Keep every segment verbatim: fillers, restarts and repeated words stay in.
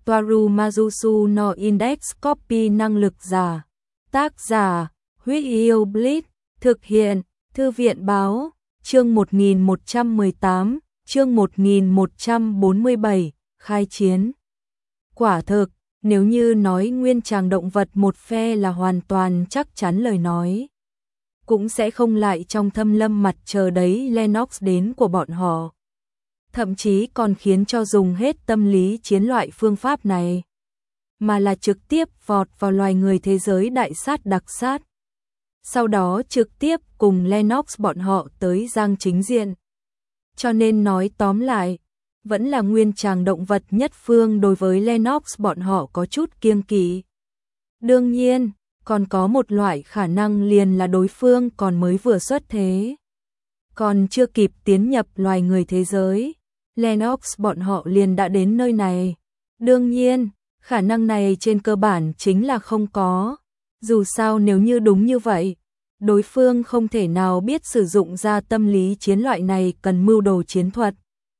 Toaru Majusu no Index Copy năng lực giả. Tác giả, Huyết Yêu Blitz, thực hiện, Thư viện Báo, chương một nghìn một trăm mười tám, chương một nghìn một trăm bốn mươi bảy, khai chiến. Quả thực, nếu như nói nguyên tràng động vật một phe là hoàn toàn chắc chắn lời nói, cũng sẽ không lại trong thâm lâm mặt chờ đấy Lennox đến của bọn họ. Thậm chí còn khiến cho dùng hết tâm lý chiến loại phương pháp này, mà là trực tiếp vọt vào loài người thế giới đại sát đặc sát. Sau đó trực tiếp cùng Lennox bọn họ tới giang chính diện. Cho nên nói tóm lại, vẫn là nguyên tràng động vật nhất phương đối với Lennox bọn họ có chút kiêng kỵ. Đương nhiên, còn có một loại khả năng liền là đối phương còn mới vừa xuất thế. Còn chưa kịp tiến nhập loài người thế giới, Lennox bọn họ liền đã đến nơi này. Đương nhiên, khả năng này trên cơ bản chính là không có. Dù sao nếu như đúng như vậy, đối phương không thể nào biết sử dụng ra tâm lý chiến loại này cần mưu đồ chiến thuật.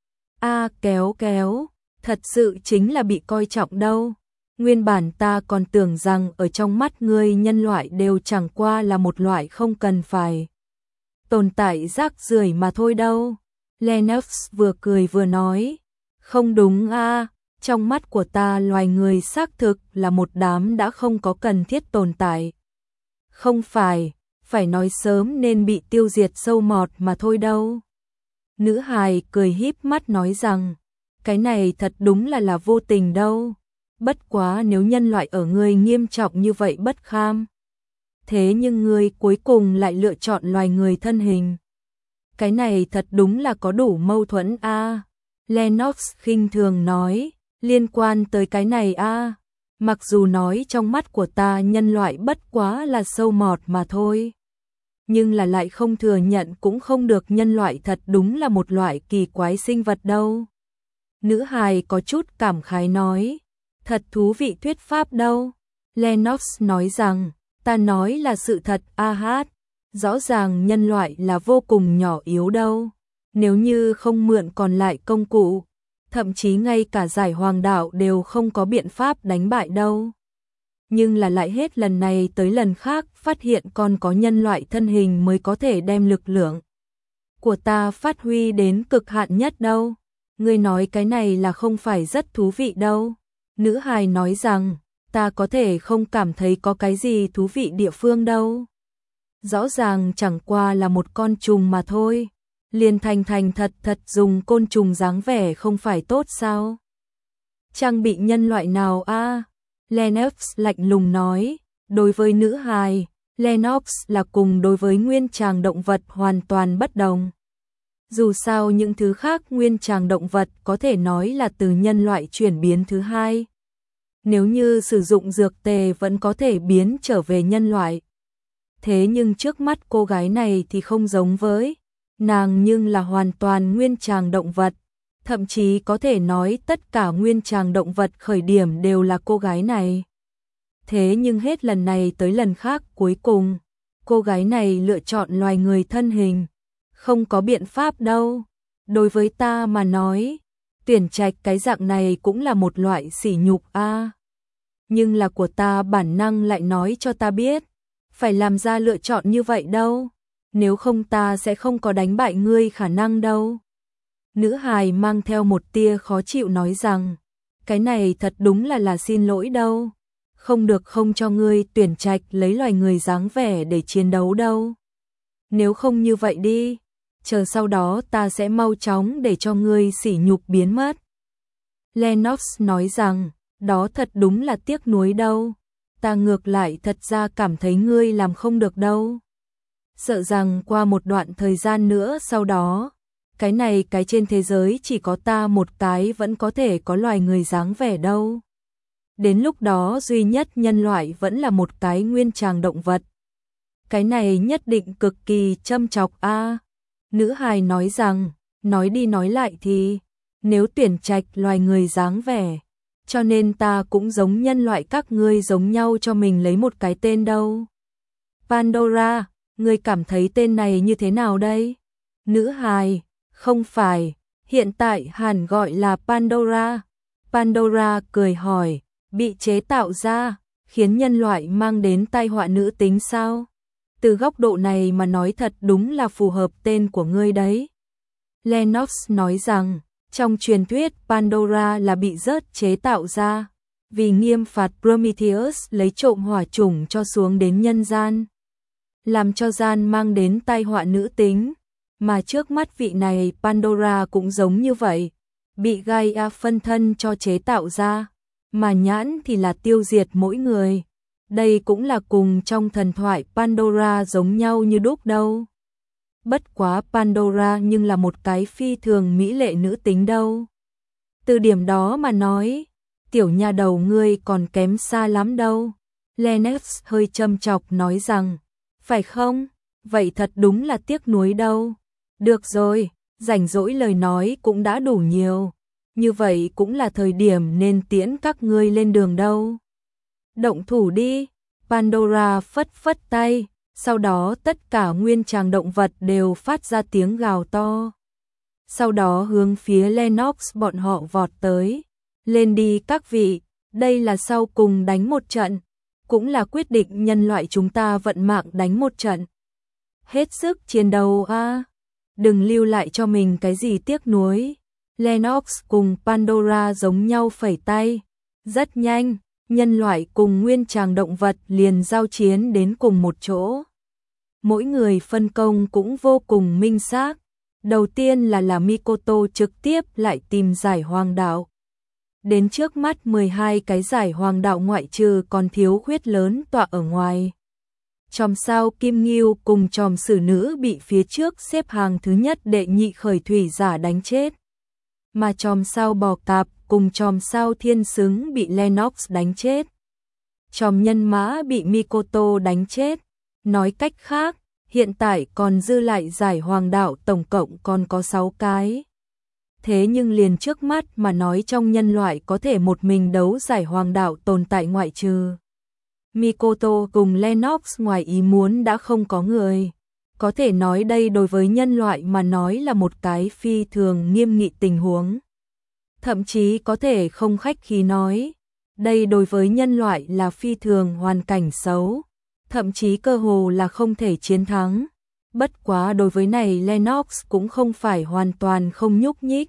A kéo kéo, thật sự chính là bị coi trọng đâu. Nguyên bản ta còn tưởng rằng ở trong mắt ngươi nhân loại đều chẳng qua là một loại không cần phải tồn tại rác rưởi mà thôi đâu. Lennox vừa cười vừa nói, không đúng a, à, trong mắt của ta loài người xác thực là một đám đã không có cần thiết tồn tại. Không phải, phải nói sớm nên bị tiêu diệt sâu mọt mà thôi đâu. Nữ hài cười híp mắt nói rằng, cái này thật đúng là là vô tình đâu. Bất quá nếu nhân loại ở ngươi nghiêm trọng như vậy bất kham. Thế nhưng ngươi cuối cùng lại lựa chọn loài người thân hình. Cái này thật đúng là có đủ mâu thuẫn a. À. Lennox khinh thường nói, liên quan tới cái này a, à. Mặc dù nói trong mắt của ta nhân loại bất quá là sâu mọt mà thôi. Nhưng là lại không thừa nhận cũng không được, nhân loại thật đúng là một loại kỳ quái sinh vật đâu. Nữ hài có chút cảm khái nói, thật thú vị thuyết pháp đâu. Lennox nói rằng, ta nói là sự thật a hát. Rõ ràng nhân loại là vô cùng nhỏ yếu đâu. Nếu như không mượn còn lại công cụ, thậm chí ngay cả giải hoàng đạo đều không có biện pháp đánh bại đâu. Nhưng là lại hết lần này tới lần khác phát hiện còn có nhân loại thân hình mới có thể đem lực lượng của ta phát huy đến cực hạn nhất đâu. Ngươi nói cái này là không phải rất thú vị đâu. Nữ hài nói rằng, ta có thể không cảm thấy có cái gì thú vị địa phương đâu. Rõ ràng chẳng qua là một con trùng mà thôi. Liền thành thành thật thật dùng côn trùng dáng vẻ không phải tốt sao? Trang bị nhân loại nào a? À? Lennox lạnh lùng nói, đối với nữ hài, Lennox là cùng đối với nguyên tràng động vật hoàn toàn bất đồng. Dù sao những thứ khác nguyên tràng động vật có thể nói là từ nhân loại chuyển biến thứ hai. Nếu như sử dụng dược tề vẫn có thể biến trở về nhân loại. Thế nhưng trước mắt cô gái này thì không giống với, nàng nhưng là hoàn toàn nguyên tràng động vật. Thậm chí có thể nói tất cả nguyên tràng động vật khởi điểm đều là cô gái này. Thế nhưng hết lần này tới lần khác cuối cùng, cô gái này lựa chọn loài người thân hình. Không có biện pháp đâu. Đối với ta mà nói, tuyển trạch cái dạng này cũng là một loại sỉ nhục a. À. Nhưng là của ta bản năng lại nói cho ta biết, phải làm ra lựa chọn như vậy đâu. Nếu không ta sẽ không có đánh bại ngươi khả năng đâu. Nữ hài mang theo một tia khó chịu nói rằng, cái này thật đúng là là xin lỗi đâu. Không được không cho ngươi tuyển trạch lấy loài người dáng vẻ để chiến đấu đâu. Nếu không như vậy đi, chờ sau đó ta sẽ mau chóng để cho ngươi sỉ nhục biến mất. Lennox nói rằng, đó thật đúng là tiếc nuối đâu. Ta ngược lại thật ra cảm thấy ngươi làm không được đâu. Sợ rằng qua một đoạn thời gian nữa sau đó, cái này cái trên thế giới chỉ có ta một cái vẫn có thể có loài người dáng vẻ đâu. Đến lúc đó duy nhất nhân loại vẫn là một cái nguyên tràng động vật. Cái này nhất định cực kỳ châm chọc a. À. Nữ hài nói rằng, nói đi nói lại thì, nếu tuyển trạch loài người dáng vẻ, cho nên ta cũng giống nhân loại các ngươi giống nhau cho mình lấy một cái tên đâu. Pandora, ngươi cảm thấy tên này như thế nào đây? Nữ hài, không phải, hiện tại hẳn gọi là Pandora. Pandora cười hỏi, bị chế tạo ra, khiến nhân loại mang đến tai họa nữ tính sao? Từ góc độ này mà nói thật đúng là phù hợp tên của ngươi đấy. Lennox nói rằng, trong truyền thuyết Pandora là bị rớt chế tạo ra, vì nghiêm phạt Prometheus lấy trộm hỏa chủng cho xuống đến nhân gian, làm cho gian mang đến tai họa nữ tính, mà trước mắt vị này Pandora cũng giống như vậy, bị Gaia phân thân cho chế tạo ra, mà nhãn thì là tiêu diệt mỗi người. Đây cũng là cùng trong thần thoại Pandora giống nhau như đúc đâu. Bất quá Pandora nhưng là một cái phi thường mỹ lệ nữ tính đâu. Từ điểm đó mà nói, tiểu nha đầu ngươi còn kém xa lắm đâu. Lennox hơi châm chọc nói rằng, phải không? Vậy thật đúng là tiếc nuối đâu. Được rồi, rảnh rỗi lời nói cũng đã đủ nhiều. Như vậy cũng là thời điểm nên tiễn các ngươi lên đường đâu. Động thủ đi. Pandora phất phất tay, sau đó tất cả nguyên tràng động vật đều phát ra tiếng gào to. Sau đó hướng phía Lennox bọn họ vọt tới. Lên đi các vị, đây là sau cùng đánh một trận, cũng là quyết định nhân loại chúng ta vận mạng đánh một trận. Hết sức chiến đấu a, đừng lưu lại cho mình cái gì tiếc nuối. Lennox cùng Pandora giống nhau phẩy tay. Rất nhanh, nhân loại cùng nguyên tràng động vật liền giao chiến đến cùng một chỗ. Mỗi người phân công cũng vô cùng minh xác. Đầu tiên là là Mikoto trực tiếp lại tìm giải hoàng đạo. Đến trước mắt mười hai cái giải hoàng đạo ngoại trừ còn thiếu khuyết lớn tọa ở ngoài. Chòm sao Kim Ngưu cùng chòm sử nữ bị phía trước xếp hàng thứ nhất đệ nhị khởi thủy giả đánh chết. Mà chòm sao bò cạp cùng chòm sao thiên xứng bị Lennox đánh chết. Chòm nhân mã bị Mikoto đánh chết. Nói cách khác, hiện tại còn dư lại giải hoàng đạo tổng cộng còn có sáu cái. Thế nhưng liền trước mắt mà nói trong nhân loại có thể một mình đấu giải hoàng đạo tồn tại ngoại trừ Mikoto cùng Lennox ngoài ý muốn đã không có người. Có thể nói đây đối với nhân loại mà nói là một cái phi thường nghiêm nghị tình huống. Thậm chí có thể không khách khí nói, đây đối với nhân loại là phi thường hoàn cảnh xấu, thậm chí cơ hồ là không thể chiến thắng. Bất quá đối với này Lennox cũng không phải hoàn toàn không nhúc nhích.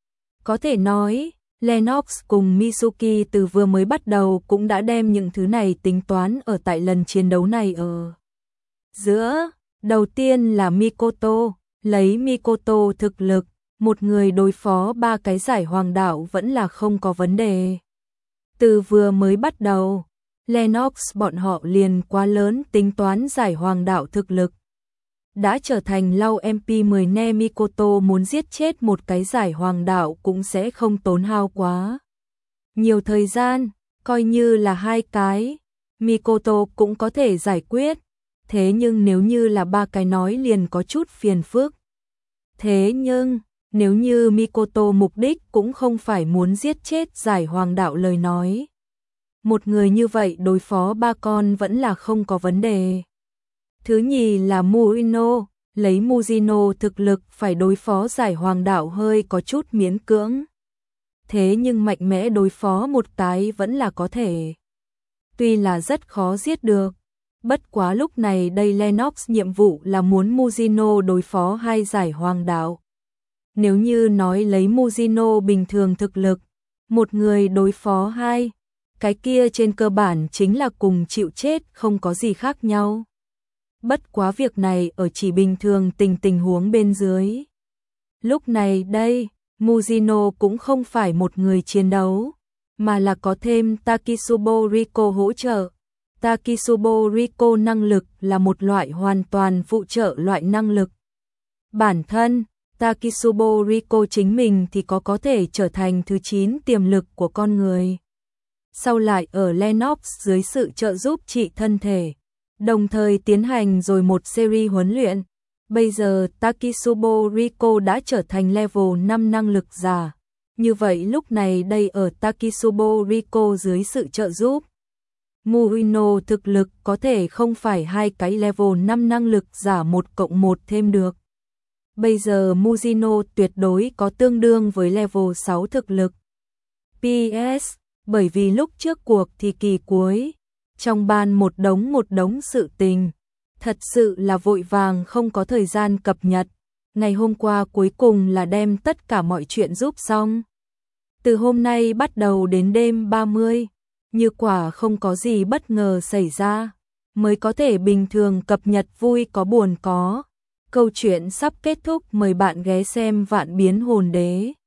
Có thể nói, Lennox cùng Mitsuki từ vừa mới bắt đầu cũng đã đem những thứ này tính toán ở tại lần chiến đấu này ở giữa. Đầu tiên là Mikoto, lấy Mikoto thực lực, một người đối phó ba cái giải hoàng đạo vẫn là không có vấn đề. Từ vừa mới bắt đầu, Lennox bọn họ liền quá lớn tính toán giải hoàng đạo thực lực. Đã trở thành lau em pê mười ne Mikoto muốn giết chết một cái giải hoàng đạo cũng sẽ không tốn hao quá nhiều thời gian, coi như là hai cái, Mikoto cũng có thể giải quyết. Thế nhưng nếu như là ba cái nói liền có chút phiền phức. Thế nhưng, nếu như Mikoto mục đích cũng không phải muốn giết chết giải hoàng đạo lời nói. Một người như vậy đối phó ba con vẫn là không có vấn đề. Thứ nhì là Mujino, lấy Mujino thực lực phải đối phó giải hoàng đạo hơi có chút miễn cưỡng. Thế nhưng mạnh mẽ đối phó một cái vẫn là có thể. Tuy là rất khó giết được. Bất quá lúc này đây Lennox nhiệm vụ là muốn Mujino đối phó hai giải hoàng đạo. Nếu như nói lấy Mujino bình thường thực lực, một người đối phó hai, cái kia trên cơ bản chính là cùng chịu chết không có gì khác nhau. Bất quá việc này ở chỉ bình thường tình tình huống bên dưới. Lúc này đây, Mujino cũng không phải một người chiến đấu, mà là có thêm Takisubo Riko hỗ trợ. Takisubo Riko năng lực là một loại hoàn toàn phụ trợ loại năng lực. Bản thân, Takisubo Riko chính mình thì có có thể trở thành thứ chín tiềm lực của con người. Sau lại ở Lennox dưới sự trợ giúp trị thân thể, đồng thời tiến hành rồi một series huấn luyện. Bây giờ Takisubo Riko đã trở thành level năm năng lực giả. Như vậy lúc này đây ở Takisubo Riko dưới sự trợ giúp, Mujino thực lực có thể không phải hai cái level năm năng lực giả một cộng một thêm được. Bây giờ Mujino tuyệt đối có tương đương với level sáu thực lực. pê ét, bởi vì lúc trước cuộc thì kỳ cuối, trong ban một đống một đống sự tình, thật sự là vội vàng không có thời gian cập nhật. Ngày hôm qua cuối cùng là đem tất cả mọi chuyện giúp xong. Từ hôm nay bắt đầu đến đêm ba mươi, như quả không có gì bất ngờ xảy ra, mới có thể bình thường cập nhật vui có buồn có. Câu chuyện sắp kết thúc, mời bạn ghé xem Vạn Biến Hồn Đế.